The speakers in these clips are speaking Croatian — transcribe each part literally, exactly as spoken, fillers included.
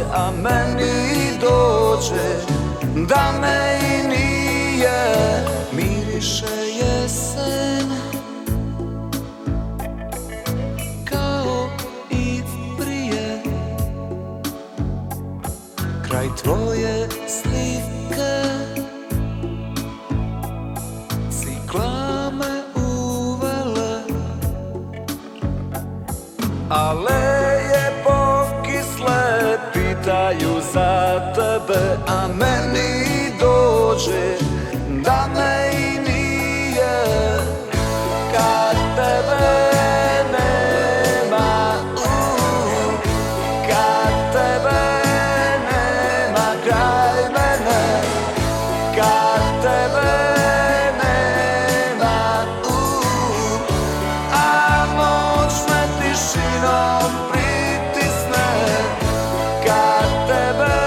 a meni dođe da me i nije. Miriše jesen kao i prije, kraj tvoje slike ciklame uvele, aleje pokisle pitaju za tebe, a meni dođe da me i nije. Kad tebe nema, uh, kad tebe nema kraj mene, kad tebe nema, uh, a noć me tišinom pritisne. Kad tebe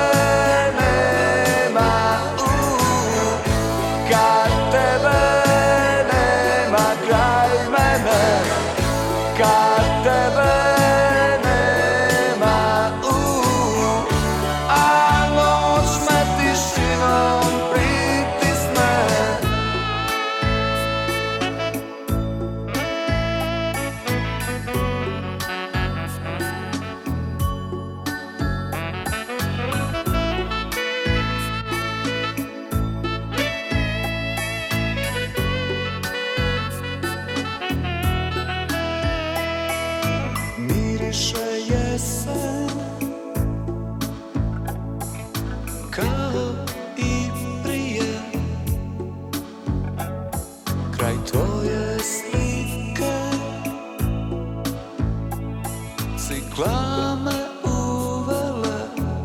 nema, uh, kad tebe nema kraj mene, kad tebe nema, uh, a noć me tišinom pritisne. Miriše jesen kao i prije, kraj tvoje slike ciklame uvele,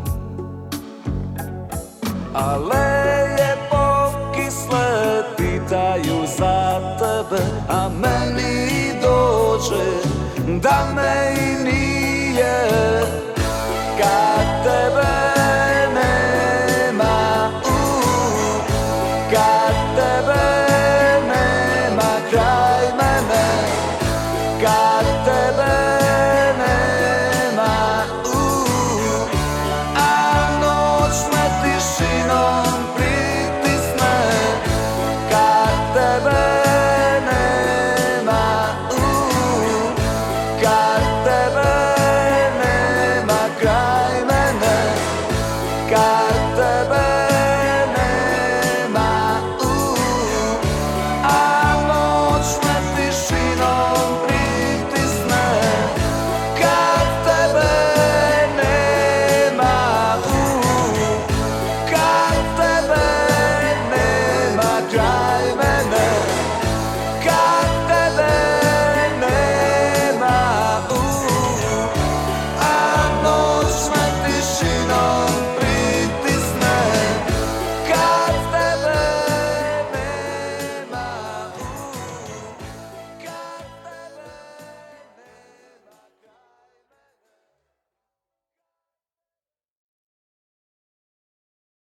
aleje pokisle pitaju za tebe, a meni dođe da me i nije. Kad tebe nema, uh, kad tebe nema kraj mene, kad tebe nema, uh, a noć me tišinom pritisne. Kad tebe nema, uh, kad tebe nema kraj mene, kad